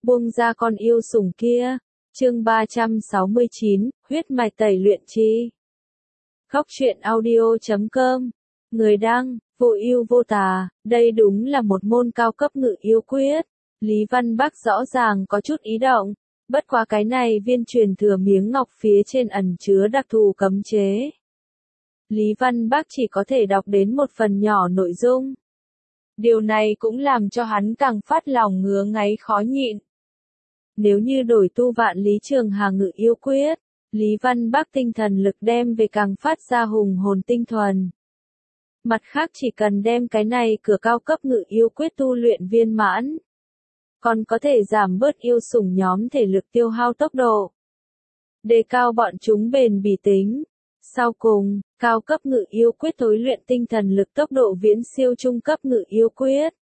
buông ra con yêu sủng kia. Chương 369, huyết mạch tẩy luyện chi. Góc truyện audio.com. Người đăng, vô ưu vô tà, đây đúng là một môn cao cấp ngự yêu quyết. Lý Văn Bắc rõ ràng có chút ý động, bất quá cái này viên truyền thừa miếng ngọc phía trên ẩn chứa đặc thù cấm chế. Lý Văn Bắc chỉ có thể đọc đến một phần nhỏ nội dung. Điều này cũng làm cho hắn càng phát lòng ngứa ngáy khó nhịn. Nếu như đổi tu vạn lý trường hà ngự yêu quyết, Lý Văn Bắc tinh thần lực đem về càng phát ra hùng hồn tinh thuần. Mặt khác chỉ cần đem cái này cửa cao cấp ngự yêu quyết tu luyện viên mãn, còn có thể giảm bớt yêu sủng nhóm thể lực tiêu hao tốc độ, đề cao bọn chúng bền bỉ tính. Sau cùng, cao cấp ngự yêu quyết tối luyện tinh thần lực tốc độ viễn siêu trung cấp ngự yêu quyết.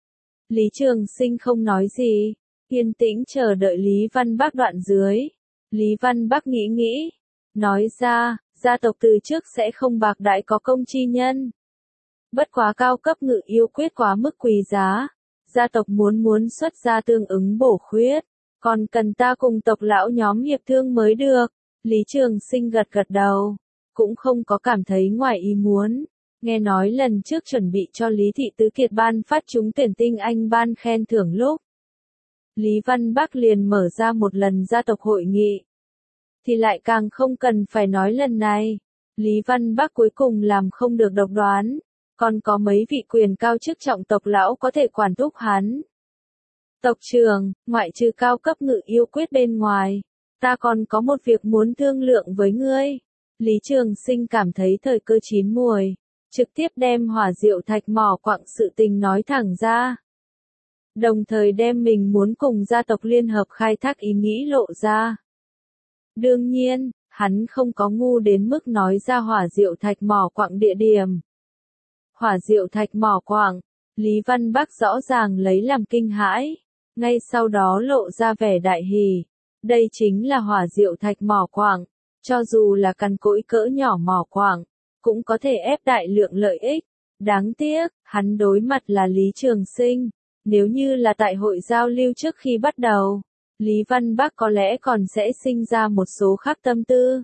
Lý Trường Sinh không nói gì, yên tĩnh chờ đợi Lý Văn Bắc đoạn dưới. Lý Văn Bắc nghĩ nghĩ, nói ra, gia tộc từ trước sẽ không bạc đãi có công chi nhân. Bất quá cao cấp ngự yêu quyết quá mức quý giá, gia tộc muốn xuất ra tương ứng bổ khuyết, còn cần ta cùng tộc lão nhóm hiệp thương mới được. Lý Trường Sinh gật gật đầu, cũng không có cảm thấy ngoài ý muốn. Nghe nói lần trước chuẩn bị cho Lý Thị Tứ Kiệt ban phát trúng tuyển tinh anh ban khen thưởng lúc, Lý Văn Bắc liền mở ra một lần gia tộc hội nghị. Thì lại càng không cần phải nói lần này, Lý Văn Bắc cuối cùng làm không được độc đoán, còn có mấy vị quyền cao chức trọng tộc lão có thể quản thúc hắn. Tộc trưởng, ngoại trừ cao cấp ngự yêu quyết bên ngoài, ta còn có một việc muốn thương lượng với ngươi. Lý Trường Sinh cảm thấy thời cơ chín muồi, trực tiếp đem hỏa diệu thạch mỏ quặng sự tình nói thẳng ra. Đồng thời đem mình muốn cùng gia tộc liên hợp khai thác ý nghĩ lộ ra. Đương nhiên, hắn không có ngu đến mức nói ra hỏa diệu thạch mỏ quặng địa điểm. Hỏa diệu thạch mỏ quặng, Lý Văn Bắc rõ ràng lấy làm kinh hãi, ngay sau đó lộ ra vẻ đại hỉ. Đây chính là hỏa diệu thạch mỏ quặng, cho dù là cằn cỗi cỡ nhỏ mỏ quặng, cũng có thể ép đại lượng lợi ích. Đáng tiếc, hắn đối mặt là Lý Trường Sinh. Nếu như là tại hội giao lưu trước khi bắt đầu, Lý Văn Bắc có lẽ còn sẽ sinh ra một số khác tâm tư.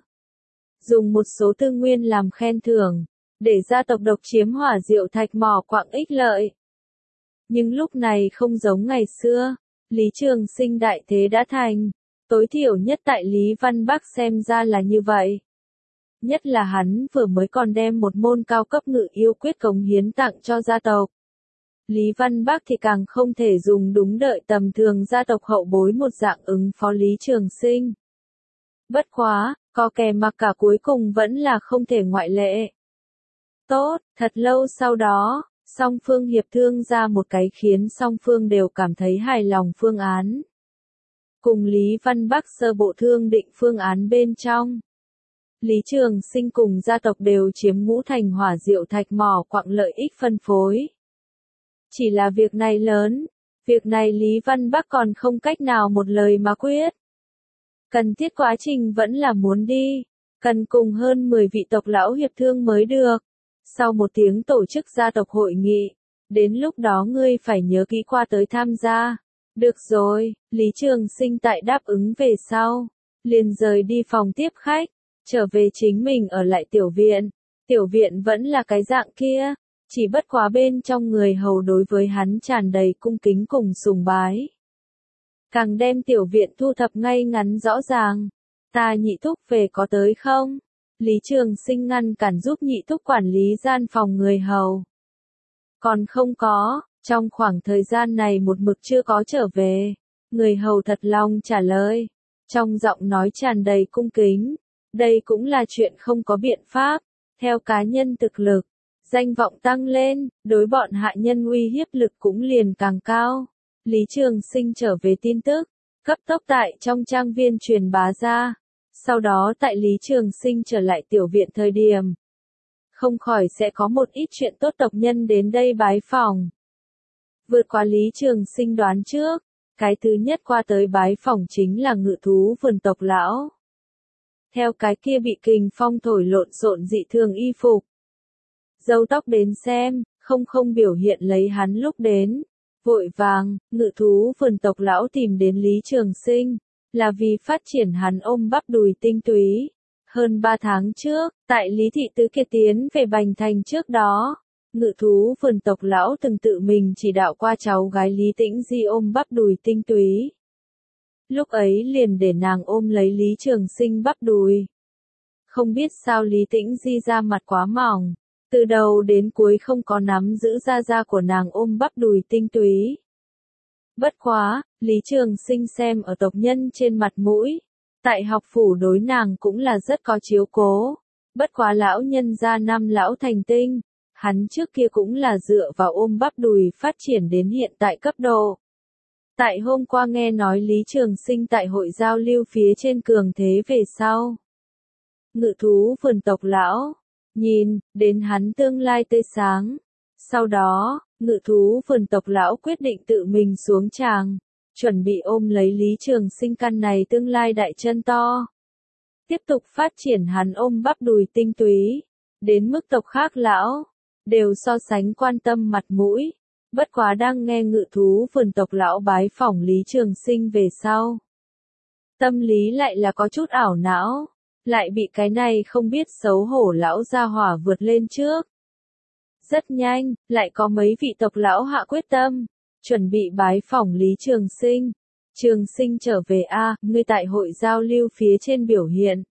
Dùng một số tư nguyên làm khen thưởng, để gia tộc độc chiếm hỏa diệu thạch mỏ quặng ích lợi. Nhưng lúc này không giống ngày xưa, Lý Trường Sinh đại thế đã thành, tối thiểu nhất tại Lý Văn Bắc xem ra là như vậy. Nhất là hắn vừa mới còn đem một môn cao cấp ngự yêu quyết cống hiến tặng cho gia tộc. Lý Văn Bắc thì càng không thể dùng đúng đợi tầm thường gia tộc hậu bối một dạng ứng phó Lý Trường Sinh. Bất quá, có kẻ mặc cả cuối cùng vẫn là không thể ngoại lệ. Tốt, thật lâu sau đó, song phương hiệp thương ra một cái khiến song phương đều cảm thấy hài lòng phương án. Cùng Lý Văn Bắc sơ bộ thương định phương án bên trong, Lý Trường Sinh cùng gia tộc đều chiếm ngũ thành hỏa diệu thạch mỏ quặng lợi ích phân phối. Chỉ là việc này lớn, việc này Lý Văn Bắc còn không cách nào một lời mà quyết. Cần thiết quá trình vẫn là muốn đi, cần cùng hơn 10 vị tộc lão hiệp thương mới được. Sau một tiếng tổ chức gia tộc hội nghị, đến lúc đó ngươi phải nhớ kỹ qua tới tham gia. Được rồi, Lý Trường Sinh tại đáp ứng về sau, liền rời đi phòng tiếp khách, trở về chính mình ở lại tiểu viện. Tiểu viện vẫn là cái dạng kia, chỉ bất quá bên trong người hầu đối với hắn tràn đầy cung kính cùng sùng bái. Càng đem tiểu viện thu thập ngay ngắn rõ ràng. Ta nhị thúc về có tới không? Lý Trường Sinh ngăn cản giúp nhị thúc quản lý gian phòng người hầu. Còn không có, trong khoảng thời gian này một mực chưa có trở về. Người hầu thật lòng trả lời, trong giọng nói tràn đầy cung kính. Đây cũng là chuyện không có biện pháp, theo cá nhân thực lực, danh vọng tăng lên, đối bọn hạ nhân uy hiếp lực cũng liền càng cao. Lý Trường Sinh trở về tin tức, cấp tốc tại trong trang viên truyền bá ra. Sau đó tại Lý Trường Sinh trở lại tiểu viện thời điểm, không khỏi sẽ có một ít chuyện tốt tộc nhân đến đây bái phỏng. Vượt qua Lý Trường Sinh đoán trước, cái thứ nhất qua tới bái phỏng chính là ngự thú vườn tộc lão. Theo cái kia bị kình phong thổi lộn xộn dị thường y phục, râu tóc đến xem, không biểu hiện lấy hắn lúc đến. Vội vàng, Ngự thú vườn tộc lão tìm đến Lý Trường Sinh, là vì phát triển hắn ôm bắp đùi tinh túy. Hơn 3 tháng trước, tại Lý Thị Tứ Kiệt tiến về Bành Thành trước đó, Ngự thú vườn tộc lão từng tự mình chỉ đạo qua cháu gái Lý Tĩnh Di ôm bắp đùi tinh túy. Lúc ấy liền để nàng ôm lấy Lý Trường Sinh bắp đùi. Không biết sao Lý Tĩnh Di da mặt quá mỏng, từ đầu đến cuối không có nắm giữ da của nàng ôm bắp đùi tinh túy. Bất quá, Lý Trường Sinh xem ở tộc nhân trên mặt mũi, tại học phủ đối nàng cũng là rất có chiếu cố. Bất quá lão nhân gia năm lão thành tinh, hắn trước kia cũng là dựa vào ôm bắp đùi phát triển đến hiện tại cấp độ. Tại hôm qua nghe nói Lý Trường Sinh tại hội giao lưu phía trên cường thế về sau. Ngự thú vườn tộc lão, nhìn, đến hắn tương lai tươi sáng. Sau đó, Ngự thú vườn tộc lão quyết định tự mình xuống tràng, chuẩn bị ôm lấy Lý Trường Sinh căn này tương lai đại chân to. Tiếp tục phát triển hắn ôm bắp đùi tinh túy, đến mức tộc khác lão, đều so sánh quan tâm mặt mũi. Bất quá đang nghe Ngự thú vườn tộc lão bái phỏng Lý Trường Sinh về sau. Tâm lý lại là có chút ảo não, lại bị cái này không biết xấu hổ lão gia hỏa vượt lên trước. Rất nhanh, lại có mấy vị tộc lão hạ quyết tâm, chuẩn bị bái phỏng Lý Trường Sinh. Trường Sinh trở về a, ngươi tại hội giao lưu phía trên biểu hiện.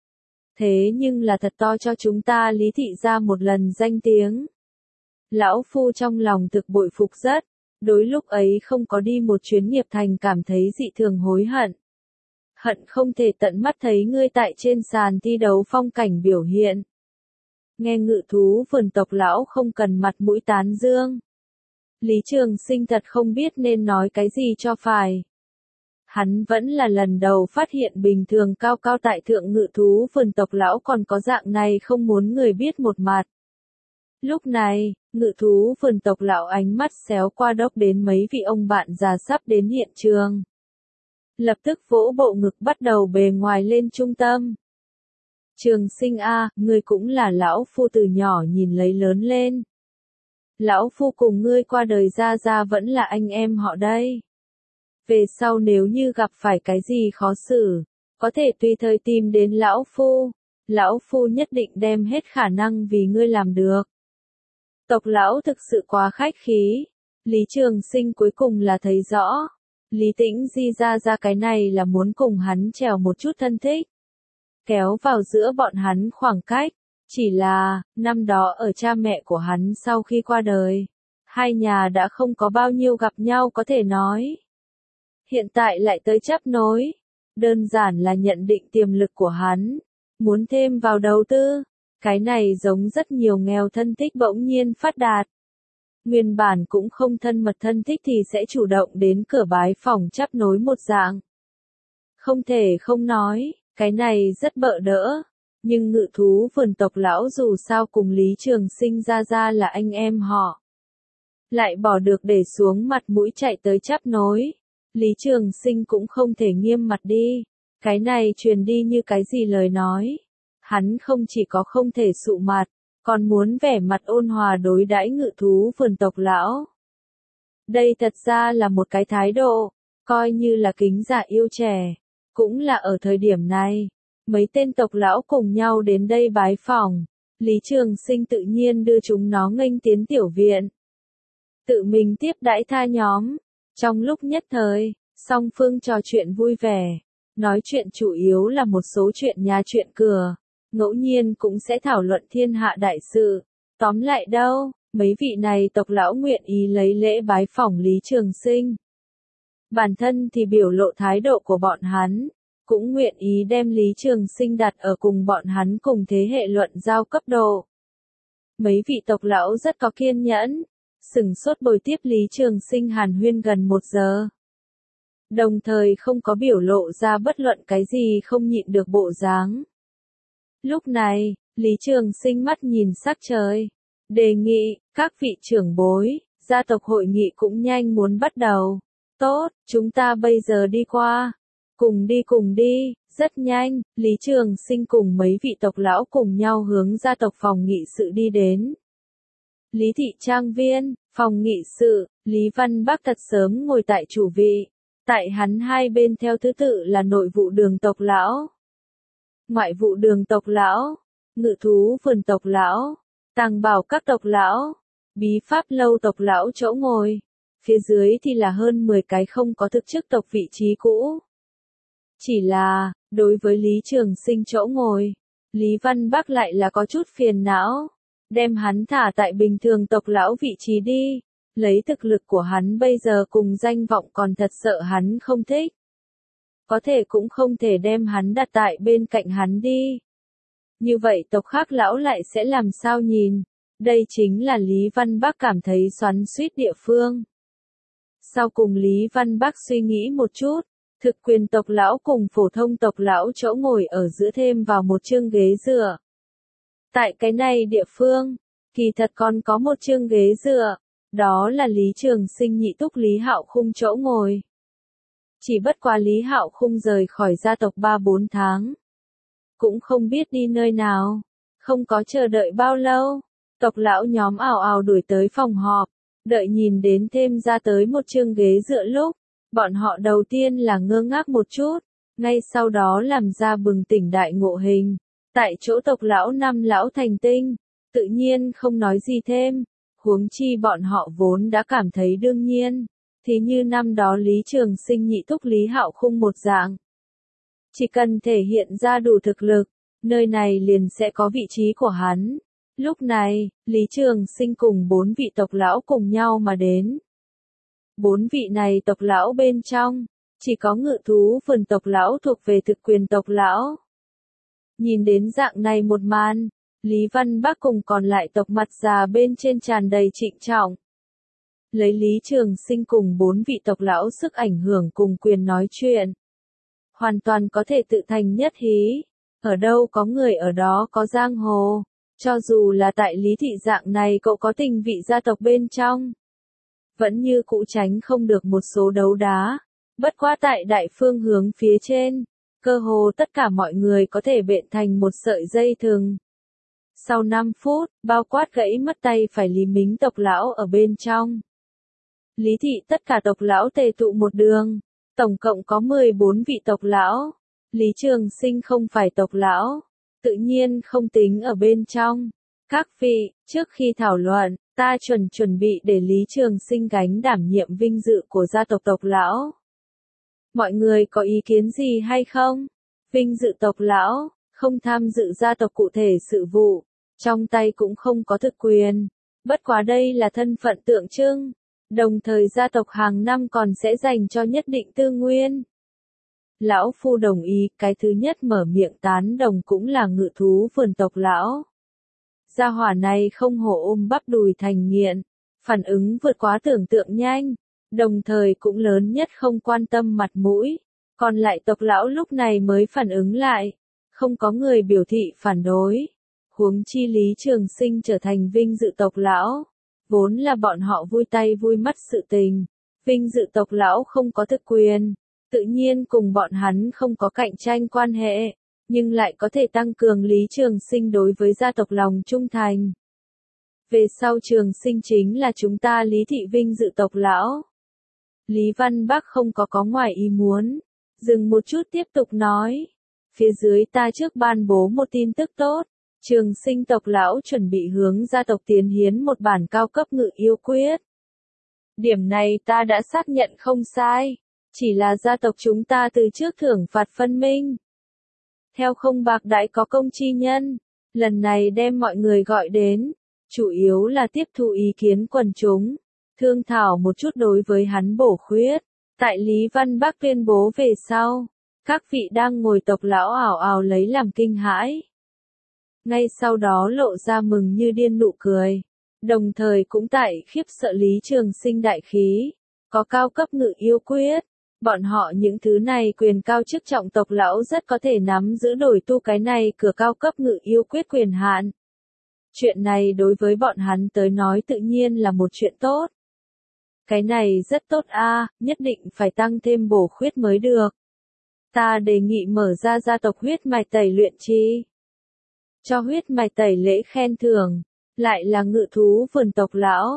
Thế nhưng là thật to cho chúng ta Lý Thị ra một lần danh tiếng. Lão phu trong lòng thực bội phục rất, đối lúc ấy không có đi một chuyến nghiệp thành cảm thấy dị thường hối hận. Hận không thể tận mắt thấy ngươi tại trên sàn thi đấu phong cảnh biểu hiện. Nghe Ngự thú vườn tộc lão không cần mặt mũi tán dương. Lý Trường Sinh thật không biết nên nói cái gì cho phải. Hắn vẫn là lần đầu phát hiện bình thường cao cao tại thượng Ngự thú vườn tộc lão còn có dạng này không muốn người biết một mặt. Lúc này, Ngự thú vườn tộc lão ánh mắt xéo qua đốc đến mấy vị ông bạn già sắp đến hiện trường. Lập tức vỗ bộ ngực bắt đầu bề ngoài lên trung tâm. Trường Sinh a, ngươi cũng là lão phu từ nhỏ nhìn lấy lớn lên. Lão phu cùng ngươi qua đời ra vẫn là anh em họ đây. Về sau nếu như gặp phải cái gì khó xử, có thể tùy thời tìm đến lão phu. Lão phu nhất định đem hết khả năng vì ngươi làm được. Tộc lão thực sự quá khách khí. Lý Trường Sinh cuối cùng là thấy rõ. Lý Tĩnh Di ra cái này là muốn cùng hắn trèo một chút thân thích. Kéo vào giữa bọn hắn khoảng cách. Chỉ là, năm đó ở cha mẹ của hắn sau khi qua đời, hai nhà đã không có bao nhiêu gặp nhau có thể nói. Hiện tại lại tới chấp nối. Đơn giản là nhận định tiềm lực của hắn. Muốn thêm vào đầu tư. Cái này giống rất nhiều nghèo thân thích bỗng nhiên phát đạt. Nguyên bản cũng không thân mật thân thích thì sẽ chủ động đến cửa bái phỏng chấp nối một dạng. Không thể không nói, cái này rất bợ đỡ. Nhưng Ngự thú vườn tộc lão dù sao cùng Lý Trường Sinh ra là anh em họ. Lại bỏ được để xuống mặt mũi chạy tới chấp nối. Lý Trường Sinh cũng không thể nghiêm mặt đi. Cái này truyền đi như cái gì lời nói. Hắn không chỉ có không thể sụ mặt, còn muốn vẻ mặt ôn hòa đối đãi Ngự thú vườn tộc lão. Đây thật ra là một cái thái độ, coi như là kính dạ yêu trẻ. Cũng là ở thời điểm này, mấy tên tộc lão cùng nhau đến đây bái phỏng. Lý Trường Sinh tự nhiên đưa chúng nó nghênh tiến tiểu viện. Tự mình tiếp đãi tha nhóm. Trong lúc nhất thời, song phương trò chuyện vui vẻ. Nói chuyện chủ yếu là một số chuyện nhà chuyện cửa. Ngẫu nhiên cũng sẽ thảo luận thiên hạ đại sự. Tóm lại đâu, mấy vị này tộc lão nguyện ý lấy lễ bái phỏng Lý Trường Sinh. Bản thân thì biểu lộ thái độ của bọn hắn, cũng nguyện ý đem Lý Trường Sinh đặt ở cùng bọn hắn cùng thế hệ luận giao cấp độ. Mấy vị tộc lão rất có kiên nhẫn, sửng sốt bồi tiếp Lý Trường Sinh hàn huyên gần 1 giờ. Đồng thời không có biểu lộ ra bất luận cái gì không nhịn được bộ dáng. Lúc này, Lý Trường Sinh mắt nhìn sắc trời, đề nghị, các vị trưởng bối, gia tộc hội nghị cũng nhanh muốn bắt đầu. Tốt, chúng ta bây giờ đi qua. Cùng đi, rất nhanh, Lý Trường Sinh cùng mấy vị tộc lão cùng nhau hướng gia tộc phòng nghị sự đi đến. Lý Thị Trang Viên, phòng nghị sự, Lý Văn Bắc thật sớm ngồi tại chủ vị, tại hắn hai bên theo thứ tự là nội vụ đường tộc lão, ngoại vụ đường tộc lão, ngự thú vườn tộc lão, tàng bảo các tộc lão, bí pháp lâu tộc lão chỗ ngồi. Phía dưới thì là hơn 10 cái không có thực chức tộc vị trí cũ. Chỉ là, đối với Lý Trường Sinh chỗ ngồi, Lý Văn Bắc lại là có chút phiền não. Đem hắn thả tại bình thường tộc lão vị trí đi. Lấy thực lực của hắn bây giờ cùng danh vọng còn thật sợ hắn không thích. Có thể cũng không thể đem hắn đặt tại bên cạnh hắn đi. Như vậy tộc khác lão lại sẽ làm sao nhìn. Đây chính là Lý Văn Bắc cảm thấy xoắn xuýt địa phương. Sau cùng Lý Văn Bắc suy nghĩ một chút, thực quyền tộc lão cùng phổ thông tộc lão chỗ ngồi ở giữa thêm vào một chương ghế dựa. Tại cái này địa phương, kỳ thật còn có một chương ghế dựa, đó là Lý Trường Sinh nhị túc Lý Hạo Khung chỗ ngồi. Chỉ bất quá Lý Hạo Khung rời khỏi gia tộc 3-4 tháng. Cũng không biết đi nơi nào, không có chờ đợi bao lâu, tộc lão nhóm ào ào đuổi tới phòng họp. Đợi nhìn đến thêm ra tới một chương ghế dựa lúc, bọn họ đầu tiên là ngơ ngác một chút, ngay sau đó làm ra bừng tỉnh đại ngộ hình. Tại chỗ tộc lão năm lão thành tinh, tự nhiên không nói gì thêm, huống chi bọn họ vốn đã cảm thấy đương nhiên, thì như năm đó Lý Trường Sinh nhị thúc Lý Hạo Khung một dạng. Chỉ cần thể hiện ra đủ thực lực, nơi này liền sẽ có vị trí của hắn. Lúc này, Lý Trường Sinh cùng 4 vị tộc lão cùng nhau mà đến. 4 vị này tộc lão bên trong, chỉ có ngự thú vườn tộc lão thuộc về thực quyền tộc lão. Nhìn đến dạng này một màn, Lý Văn Bắc cùng còn lại tộc mặt già bên trên tràn đầy trịnh trọng. Lấy Lý Trường Sinh cùng 4 vị tộc lão sức ảnh hưởng cùng quyền nói chuyện. Hoàn toàn có thể tự thành nhất hí. Ở đâu có người ở đó có giang hồ. Cho dù là tại Lý thị dạng này cậu có tình vị gia tộc bên trong. Vẫn như cũ tránh không được một số đấu đá. Bất quá tại đại phương hướng phía trên. Cơ hồ tất cả mọi người có thể bện thành một sợi dây thừng. Sau 5 phút, bao quát gãy mất tay phải Lý Mính tộc lão ở bên trong. Lý thị tất cả tộc lão tề tụ một đường. Tổng cộng có 14 vị tộc lão. Lý Trường Sinh không phải tộc lão. Tự nhiên không tính ở bên trong. Các vị, trước khi thảo luận, ta chuẩn bị để Lý Trường Sinh gánh đảm nhiệm vinh dự của gia tộc tộc lão. Mọi người có ý kiến gì hay không? Vinh dự tộc lão, không tham dự gia tộc cụ thể sự vụ, trong tay cũng không có thực quyền. Bất quá đây là thân phận tượng trưng. Đồng thời gia tộc hàng năm còn sẽ dành cho nhất định tư nguyên. Lão phu đồng ý, cái thứ nhất mở miệng tán đồng cũng là ngự thú vườn tộc lão. Gia hỏa này không hổ ôm bắp đùi thành nghiện, phản ứng vượt quá tưởng tượng nhanh, đồng thời cũng lớn nhất không quan tâm mặt mũi. Còn lại tộc lão lúc này mới phản ứng lại, không có người biểu thị phản đối. Huống chi Lý Trường Sinh trở thành vinh dự tộc lão, vốn là bọn họ vui tay vui mắt sự tình. Vinh dự tộc lão không có thực quyền. Tự nhiên cùng bọn hắn không có cạnh tranh quan hệ, nhưng lại có thể tăng cường Lý Trường Sinh đối với gia tộc lòng trung thành. Về sau Trường Sinh chính là chúng ta Lý thị vinh dự tộc lão. Lý Văn Bắc không có ngoài ý muốn, dừng một chút tiếp tục nói. Phía dưới ta trước ban bố một tin tức tốt, Trường Sinh tộc lão chuẩn bị hướng gia tộc tiến hiến một bản cao cấp ngự yêu quyết. Điểm này ta đã xác nhận không sai. Chỉ là gia tộc chúng ta từ trước thưởng phạt phân minh. Theo không bạc đãi có công chi nhân, lần này đem mọi người gọi đến, chủ yếu là tiếp thu ý kiến quần chúng, thương thảo một chút đối với hắn bổ khuyết. Tại Lý Văn Bắc tuyên bố về sau, các vị đang ngồi tộc lão ảo ảo lấy làm kinh hãi. Ngay sau đó lộ ra mừng như điên nụ cười, đồng thời cũng tại khiếp sợ Lý Trường Sinh đại khí, có cao cấp ngự yêu quyết. Bọn họ những thứ này quyền cao chức trọng tộc lão rất có thể nắm giữ đổi tu cái này cửa cao cấp ngự yêu quyết quyền hạn. Chuyện này đối với bọn hắn tới nói tự nhiên là một chuyện tốt. Cái này rất tốt a, nhất định phải tăng thêm bổ khuyết mới được. Ta đề nghị mở ra gia tộc huyết mạch tẩy luyện chi. Cho huyết mạch tẩy lễ khen thưởng, lại là ngự thú vườn tộc lão.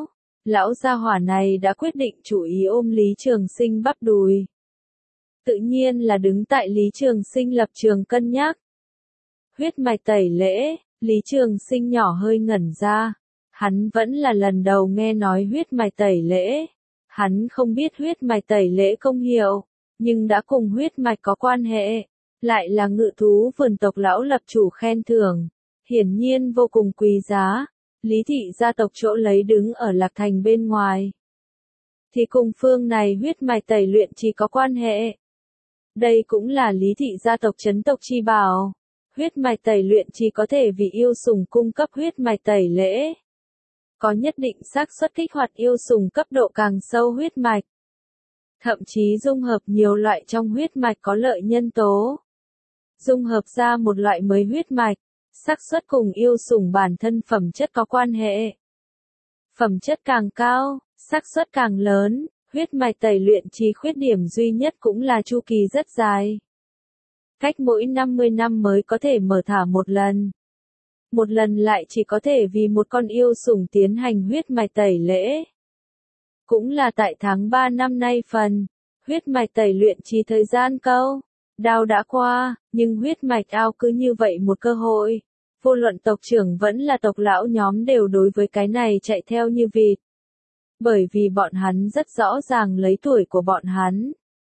lão gia hỏa này đã quyết định chủ ý ôm Lý Trường Sinh bắp đùi. Tự nhiên là đứng tại Lý Trường Sinh lập trường cân nhắc. Huyết mạch tẩy lễ, Lý Trường Sinh nhỏ hơi ngẩn ra. Hắn vẫn là lần đầu nghe nói huyết mạch tẩy lễ. Hắn không biết huyết mạch tẩy lễ công hiệu, nhưng đã cùng huyết mạch có quan hệ. Lại là Ngự thú vườn tộc lão lập chủ khen thưởng. Hiển nhiên vô cùng quý giá. Lý thị gia tộc chỗ lấy đứng ở Lạc Thành bên ngoài. Thì cùng phương này huyết mạch tẩy luyện chỉ có quan hệ. Đây cũng là Lý thị gia tộc chấn tộc chi bảo. Huyết mạch tẩy luyện chỉ có thể vì yêu sủng cung cấp huyết mạch tẩy lễ. Có nhất định xác suất kích hoạt yêu sủng cấp độ càng sâu huyết mạch. Thậm chí dung hợp nhiều loại trong huyết mạch có lợi nhân tố. Dung hợp ra một loại mới huyết mạch, xác suất cùng yêu sủng bản thân phẩm chất có quan hệ. Phẩm chất càng cao, xác suất càng lớn, huyết mạch tẩy luyện chỉ khuyết điểm duy nhất cũng là chu kỳ rất dài. Cách mỗi 50 năm mới có thể mở thả một lần. Một lần lại chỉ có thể vì một con yêu sủng tiến hành huyết mạch tẩy lễ. Cũng là tại tháng 3 năm nay phần, huyết mạch tẩy luyện chỉ thời gian câu. Đao đã qua, nhưng huyết mạch ao cứ như vậy một cơ hội. Vô luận tộc trưởng vẫn là tộc lão nhóm đều đối với cái này chạy theo như vịt. Bởi vì bọn hắn rất rõ ràng lấy tuổi của bọn hắn.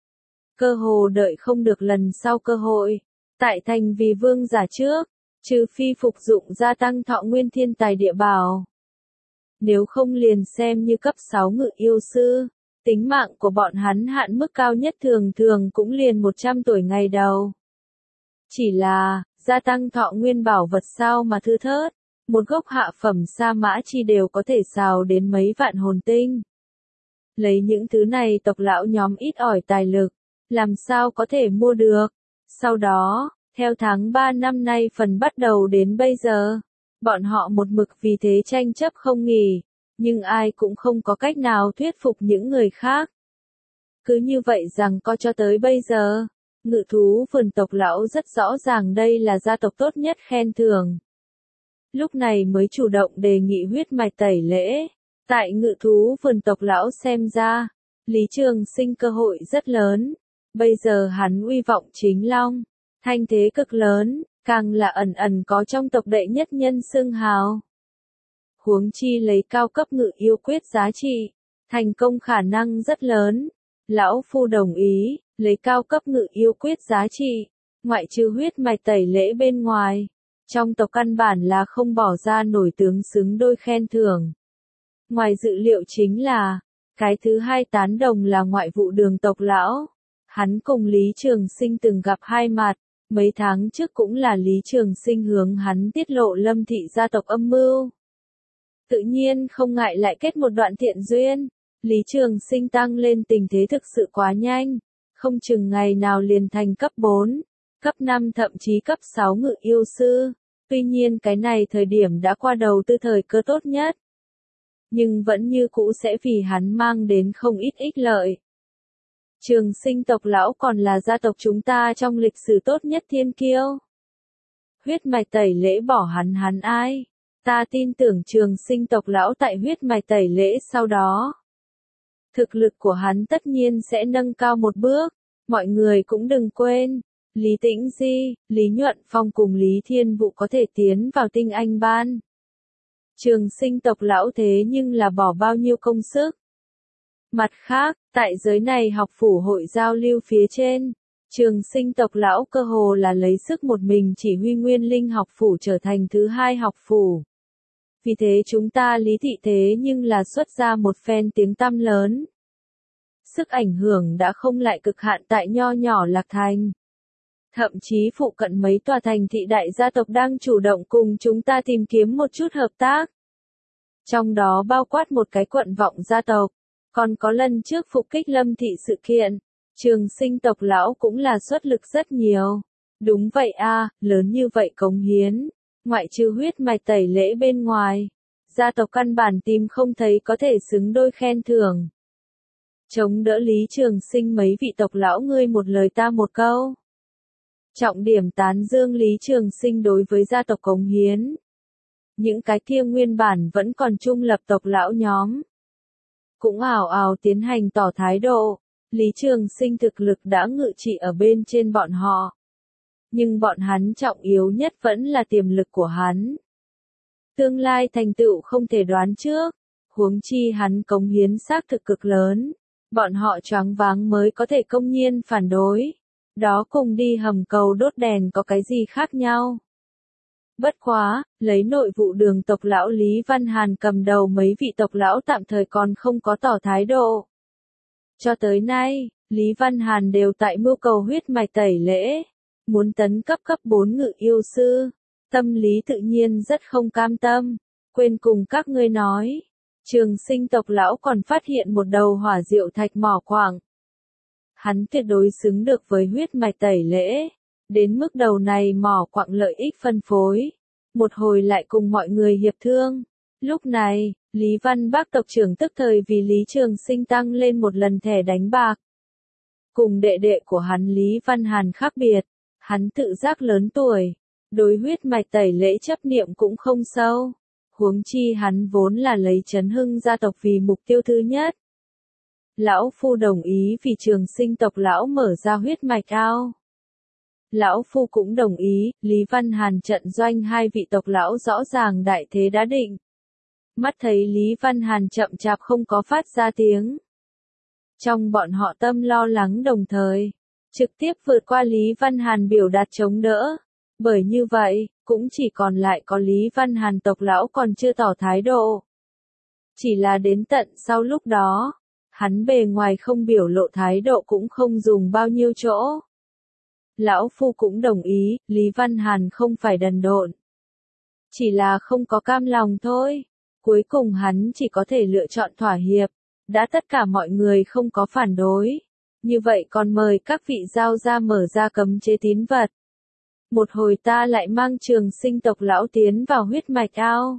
Cơ hồ đợi không được lần sau cơ hội. Tại thành vì vương giả trước, trừ phi phục dụng gia tăng thọ nguyên thiên tài địa bảo. Nếu không liền xem như cấp 6 ngự yêu sư, tính mạng của bọn hắn hạn mức cao nhất thường thường cũng liền 100 tuổi ngày đầu. Chỉ là, gia tăng thọ nguyên bảo vật sao mà thưa thớt, một gốc hạ phẩm sa mã chi đều có thể xào đến mấy vạn hồn tinh. Lấy những thứ này tộc lão nhóm ít ỏi tài lực, làm sao có thể mua được. Sau đó, theo tháng 3 năm nay phần bắt đầu đến bây giờ, bọn họ một mực vì thế tranh chấp không nghỉ, nhưng ai cũng không có cách nào thuyết phục những người khác. Cứ như vậy rằng có cho tới bây giờ, Ngự thú vườn tộc lão rất rõ ràng đây là gia tộc tốt nhất khen thưởng. Lúc này mới chủ động đề nghị huyết mạch tẩy lễ. Tại Ngự thú vườn tộc lão xem ra, Lý Trường Sinh cơ hội rất lớn. Bây giờ hắn uy vọng chính long, thanh thế cực lớn, càng là ẩn ẩn có trong tộc đệ nhất nhân xưng hào. Huống chi lấy cao cấp ngự yêu quyết giá trị, thành công khả năng rất lớn. Lão phu đồng ý, lấy cao cấp ngự yêu quyết giá trị, ngoại trừ huyết mạch tẩy lễ bên ngoài, trong tộc căn bản là không bỏ ra nổi tướng xứng đôi khen thưởng. Ngoài dự liệu chính là, cái thứ hai tán đồng là ngoại vụ đường tộc lão. Hắn cùng Lý Trường Sinh từng gặp hai mặt, mấy tháng trước cũng là Lý Trường Sinh hướng hắn tiết lộ Lâm thị gia tộc âm mưu. Tự nhiên không ngại lại kết một đoạn thiện duyên. Lý Trường Sinh tăng lên tình thế thực sự quá nhanh, không chừng ngày nào liền thành cấp 4, cấp 5 thậm chí cấp 6 ngự yêu sư. Tuy nhiên cái này thời điểm đã qua đầu tư thời cơ tốt nhất, nhưng vẫn như cũ sẽ vì hắn mang đến không ít ích lợi. Trường Sinh tộc lão còn là gia tộc chúng ta trong lịch sử tốt nhất thiên kiêu. Huyết mạch tẩy lễ bỏ hắn ai? Ta tin tưởng Trường Sinh tộc lão tại huyết mạch tẩy lễ sau đó, thực lực của hắn tất nhiên sẽ nâng cao một bước. Mọi người cũng đừng quên, Lý Tĩnh Di, Lý Nhuận Phong cùng Lý Thiên Vũ có thể tiến vào tinh anh ban. Trường Sinh tộc lão thế nhưng là bỏ bao nhiêu công sức. Mặt khác, tại giới này học phủ hội giao lưu phía trên, Trường Sinh tộc lão cơ hồ là lấy sức một mình chỉ huy Nguyên Linh học phủ trở thành thứ hai học phủ. Vì thế chúng ta Lý thị thế nhưng là xuất ra một phen tiếng tăm lớn. Sức ảnh hưởng đã không lại cực hạn tại nho nhỏ Lạc Thành. Thậm chí phụ cận mấy tòa thành thị đại gia tộc đang chủ động cùng chúng ta tìm kiếm một chút hợp tác. Trong đó bao quát một cái quận vọng gia tộc, còn có lần trước phục kích Lâm thị sự kiện, Trường Sinh tộc lão cũng là xuất lực rất nhiều. Đúng vậy a, lớn như vậy cống hiến, ngoại trừ huyết mạch tẩy lễ bên ngoài, gia tộc căn bản tìm không thấy có thể xứng đôi khen thưởng. Chống đỡ Lý Trường Sinh mấy vị tộc lão ngươi một lời ta một câu. Trọng điểm tán dương Lý Trường Sinh đối với gia tộc cống hiến. Những cái kia nguyên bản vẫn còn trung lập tộc lão nhóm, cũng ào ào tiến hành tỏ thái độ. Lý Trường Sinh thực lực đã ngự trị ở bên trên bọn họ. Nhưng bọn hắn trọng yếu nhất vẫn là tiềm lực của hắn. Tương lai thành tựu không thể đoán trước, huống chi hắn cống hiến xác thực cực lớn. Bọn họ choáng váng mới có thể công nhiên phản đối. Đó cùng đi hầm cầu đốt đèn có cái gì khác nhau. Bất quá, lấy nội vụ đường tộc lão Lý Văn Hàn cầm đầu mấy vị tộc lão tạm thời còn không có tỏ thái độ. Cho tới nay, Lý Văn Hàn đều tại mưu cầu huyết mạch tẩy lễ, muốn tấn cấp 4 ngự yêu sư, tâm lý tự nhiên rất không cam tâm, quên cùng các ngươi nói. Trường Sinh tộc lão còn phát hiện một đầu hỏa diệu thạch mỏ quảng. Hắn tuyệt đối xứng được với huyết mạch tẩy lễ, đến mức đầu này mỏ quặng lợi ích phân phối, một hồi lại cùng mọi người hiệp thương. Lúc này, Lý Văn Bác tộc trưởng tức thời vì Lý Trường Sinh tăng lên một lần thẻ đánh bạc. Cùng đệ đệ của hắn Lý Văn Hàn khác biệt, hắn tự giác lớn tuổi, đối huyết mạch tẩy lễ chấp niệm cũng không sâu. Huống chi hắn vốn là lấy Trấn Hưng gia tộc vì mục tiêu thứ nhất. Lão Phu đồng ý vì Trường Sinh tộc lão mở ra huyết mạch ao. Lão Phu cũng đồng ý, Lý Văn Hàn trận doanh hai vị tộc lão rõ ràng đại thế đã định. Mắt thấy Lý Văn Hàn chậm chạp không có phát ra tiếng. Trong bọn họ tâm lo lắng đồng thời, trực tiếp vượt qua Lý Văn Hàn biểu đạt chống đỡ. Bởi như vậy, cũng chỉ còn lại có Lý Văn Hàn tộc lão còn chưa tỏ thái độ. Chỉ là đến tận sau lúc đó, hắn bề ngoài không biểu lộ thái độ cũng không dùng bao nhiêu chỗ. Lão Phu cũng đồng ý, Lý Văn Hàn không phải đần độn. Chỉ là không có cam lòng thôi. Cuối cùng hắn chỉ có thể lựa chọn thỏa hiệp. Đã tất cả mọi người không có phản đối. Như vậy còn mời các vị giao ra mở ra cấm chế tín vật. Một hồi ta lại mang Trường Sinh tộc lão tiến vào huyết mạch ao.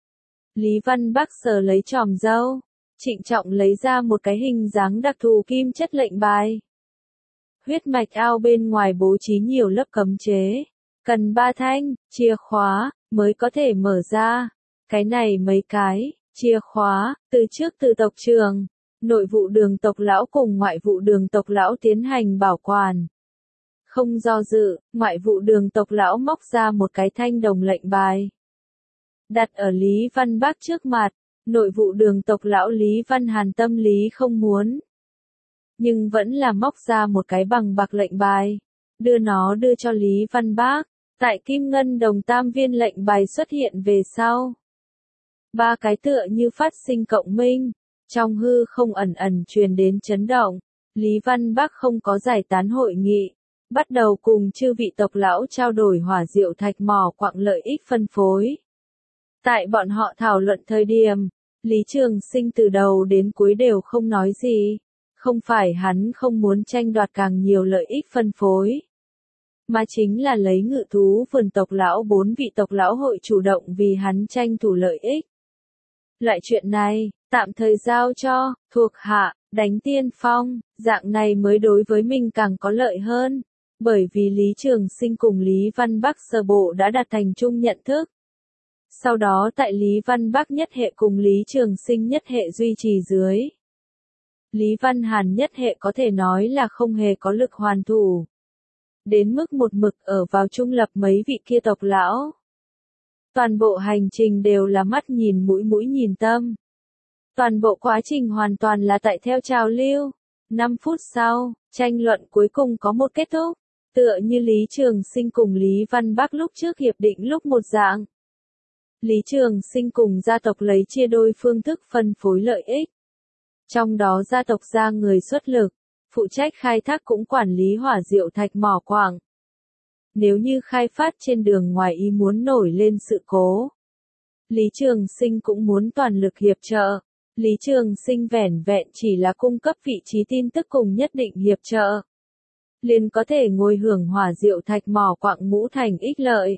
Lý Văn Bắc sờ lấy tròm râu, trịnh trọng lấy ra một cái hình dáng đặc thù kim chất lệnh bài. Huyết mạch ao bên ngoài bố trí nhiều lớp cấm chế, cần 3 thanh, chìa khóa, mới có thể mở ra. Cái này mấy cái, chìa khóa, từ trước từ tộc trưởng, nội vụ đường tộc lão cùng ngoại vụ đường tộc lão tiến hành bảo quản. Không do dự, ngoại vụ đường tộc lão móc ra một cái thanh đồng lệnh bài. Đặt ở Lý Văn Bác trước mặt, nội vụ đường tộc lão Lý Văn Hàn tâm lý không muốn. Nhưng vẫn là móc ra một cái bằng bạc lệnh bài, đưa cho Lý Văn Bác. Tại kim ngân đồng tam viên lệnh bài xuất hiện về sau. 3 cái tựa như phát sinh cộng minh, trong hư không ẩn ẩn truyền đến chấn động. Lý Văn Bác không có giải tán hội nghị, bắt đầu cùng chư vị tộc lão trao đổi hỏa diệu thạch mỏ quặng lợi ích phân phối. Tại bọn họ thảo luận thời điểm, Lý Trường Sinh từ đầu đến cuối đều không nói gì. Không phải hắn không muốn tranh đoạt càng nhiều lợi ích phân phối, mà chính là lấy ngự thú vườn tộc lão 4 vị tộc lão hội chủ động vì hắn tranh thủ lợi ích. Loại chuyện này, tạm thời giao cho, thuộc hạ, đánh tiên phong, dạng này mới đối với mình càng có lợi hơn. Bởi vì Lý Trường Sinh cùng Lý Văn Bắc sơ bộ đã đạt thành chung nhận thức. Sau đó tại Lý Văn Bắc nhất hệ cùng Lý Trường Sinh nhất hệ duy trì dưới. Lý Văn Hàn nhất hệ có thể nói là không hề có lực hoàn thủ. Đến mức một mực ở vào trung lập mấy vị kia tộc lão. Toàn bộ hành trình đều là mắt nhìn mũi nhìn tâm. Toàn bộ quá trình hoàn toàn là tại theo trào lưu. 5 phút sau, tranh luận cuối cùng có một kết thúc. Tựa như Lý Trường Sinh cùng Lý Văn Bắc lúc trước hiệp định lúc một dạng. Lý Trường Sinh cùng gia tộc lấy chia đôi phương thức phân phối lợi ích. Trong đó gia tộc ra người xuất lực, phụ trách khai thác cũng quản lý hỏa diệu thạch mỏ quặng. Nếu như khai phát trên đường ngoài ý muốn nổi lên sự cố, Lý Trường Sinh cũng muốn toàn lực hiệp trợ. Lý Trường Sinh vẻn vẹn chỉ là cung cấp vị trí tin tức cùng nhất định hiệp trợ, liền có thể ngồi hưởng hỏa diệu thạch mỏ quặng ngũ thành ích lợi.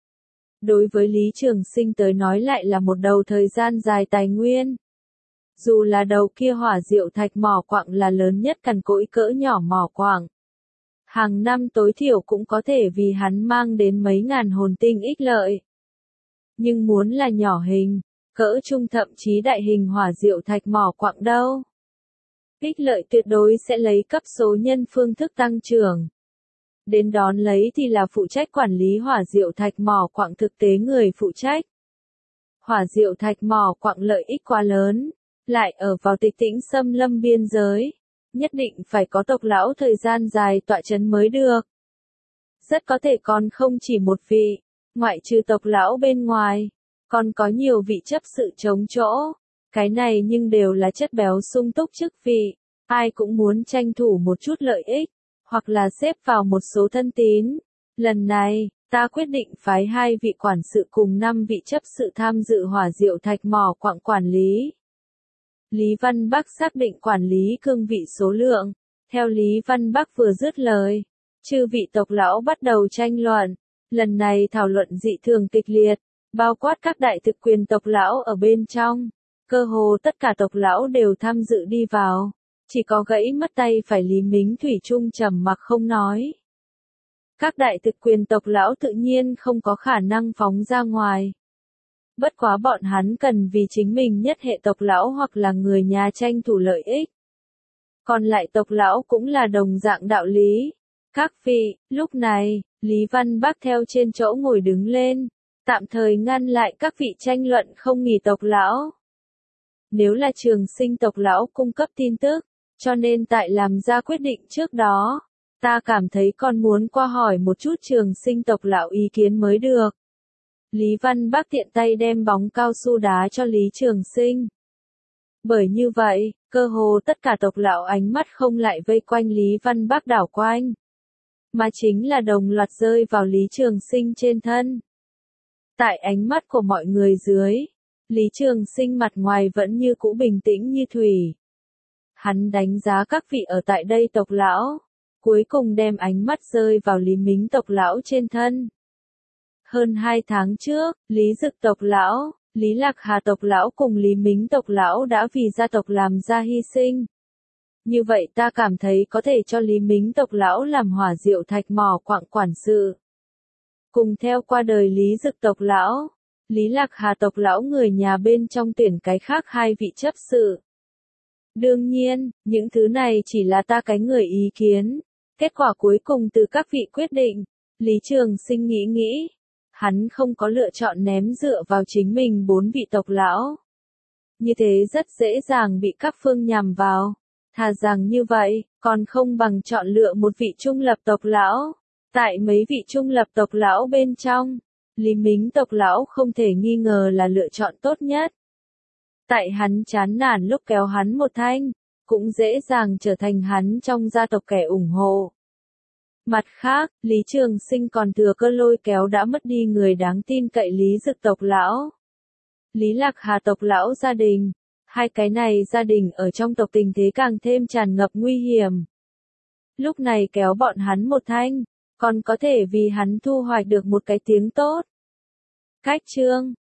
Đối với Lý Trường Sinh tới nói lại là một đầu thời gian dài tài nguyên. Dù là đầu kia hỏa diệu thạch mỏ quặng là lớn nhất cằn cỗi cỡ nhỏ mỏ quặng, hàng năm tối thiểu cũng có thể vì hắn mang đến mấy ngàn hồn tinh ích lợi. Nhưng muốn là nhỏ hình, cỡ trung thậm chí đại hình hỏa diệu thạch mỏ quặng đâu. Ích lợi tuyệt đối sẽ lấy cấp số nhân phương thức tăng trưởng. Đến đón lấy thì là phụ trách quản lý hỏa diệu thạch mỏ quặng thực tế người phụ trách. Hỏa diệu thạch mỏ quặng lợi ích quá lớn, lại ở vào tịch tĩnh xâm lâm biên giới, nhất định phải có tộc lão thời gian dài tọa chấn mới được. Rất có thể còn không chỉ một vị, ngoại trừ tộc lão bên ngoài, còn có nhiều vị chấp sự chống chỗ. Cái này nhưng đều là chất béo sung túc chức vị, ai cũng muốn tranh thủ một chút lợi ích, hoặc là xếp vào một số thân tín. Lần này, ta quyết định phái 2 vị quản sự cùng 5 vị chấp sự tham dự hỏa diệu thạch mỏ quặng quản lý. Lý Văn Bắc xác định quản lý cương vị số lượng. Theo Lý Văn Bắc vừa dứt lời, chư vị tộc lão bắt đầu tranh luận. Lần này thảo luận dị thường kịch liệt, bao quát các đại thực quyền tộc lão ở bên trong. Cơ hồ tất cả tộc lão đều tham dự đi vào. Chỉ có gãy mất tay phải Lý Mính thủy chung trầm mặc không nói. Các đại thực quyền tộc lão tự nhiên không có khả năng phóng ra ngoài. Bất quá bọn hắn cần vì chính mình nhất hệ tộc lão hoặc là người nhà tranh thủ lợi ích. Còn lại tộc lão cũng là đồng dạng đạo lý. Các vị, lúc này, Lý Văn Bắc theo trên chỗ ngồi đứng lên, tạm thời ngăn lại các vị tranh luận không nghỉ tộc lão. Nếu là Trường Sinh tộc lão cung cấp tin tức, cho nên tại làm ra quyết định trước đó, ta cảm thấy còn muốn qua hỏi một chút Trường Sinh tộc lão ý kiến mới được. Lý Văn Bắc tiện tay đem bóng cao su đá cho Lý Trường Sinh. Bởi như vậy, cơ hồ tất cả tộc lão ánh mắt không lại vây quanh Lý Văn Bắc đảo quanh, mà chính là đồng loạt rơi vào Lý Trường Sinh trên thân. Tại ánh mắt của mọi người dưới, Lý Trường Sinh mặt ngoài vẫn như cũ bình tĩnh như thủy. Hắn đánh giá các vị ở tại đây tộc lão, cuối cùng đem ánh mắt rơi vào Lý Mính tộc lão trên thân. Hơn 2 tháng trước, Lý Dực tộc lão, Lý Lạc Hà tộc lão cùng Lý Mính tộc lão đã vì gia tộc làm ra hy sinh. Như vậy ta cảm thấy có thể cho Lý Mính tộc lão làm hỏa diệu thạch mỏ quặng quản sự. Cùng theo qua đời Lý Dực tộc lão, Lý Lạc Hà tộc lão người nhà bên trong tuyển cái khác 2 vị chấp sự. Đương nhiên, những thứ này chỉ là ta cái người ý kiến. Kết quả cuối cùng từ các vị quyết định. Lý Trường Sinh nghĩ nghĩ. Hắn không có lựa chọn ném dựa vào chính mình 4 vị tộc lão. Như thế rất dễ dàng bị các phương nhằm vào. Thà rằng như vậy, còn không bằng chọn lựa một vị trung lập tộc lão. Tại mấy vị trung lập tộc lão bên trong, Lý Mính tộc lão không thể nghi ngờ là lựa chọn tốt nhất. Tại hắn chán nản lúc kéo hắn một thanh, cũng dễ dàng trở thành hắn trong gia tộc kẻ ủng hộ. Mặt khác, Lý Trường Sinh còn thừa cơ lôi kéo đã mất đi người đáng tin cậy Lý Dực tộc lão. Lý Lạc Hà tộc lão gia đình. 2 cái này gia đình ở trong tộc tình thế càng thêm tràn ngập nguy hiểm. Lúc này kéo bọn hắn một thanh, còn có thể vì hắn thu hoạch được một cái tiếng tốt. Cách chương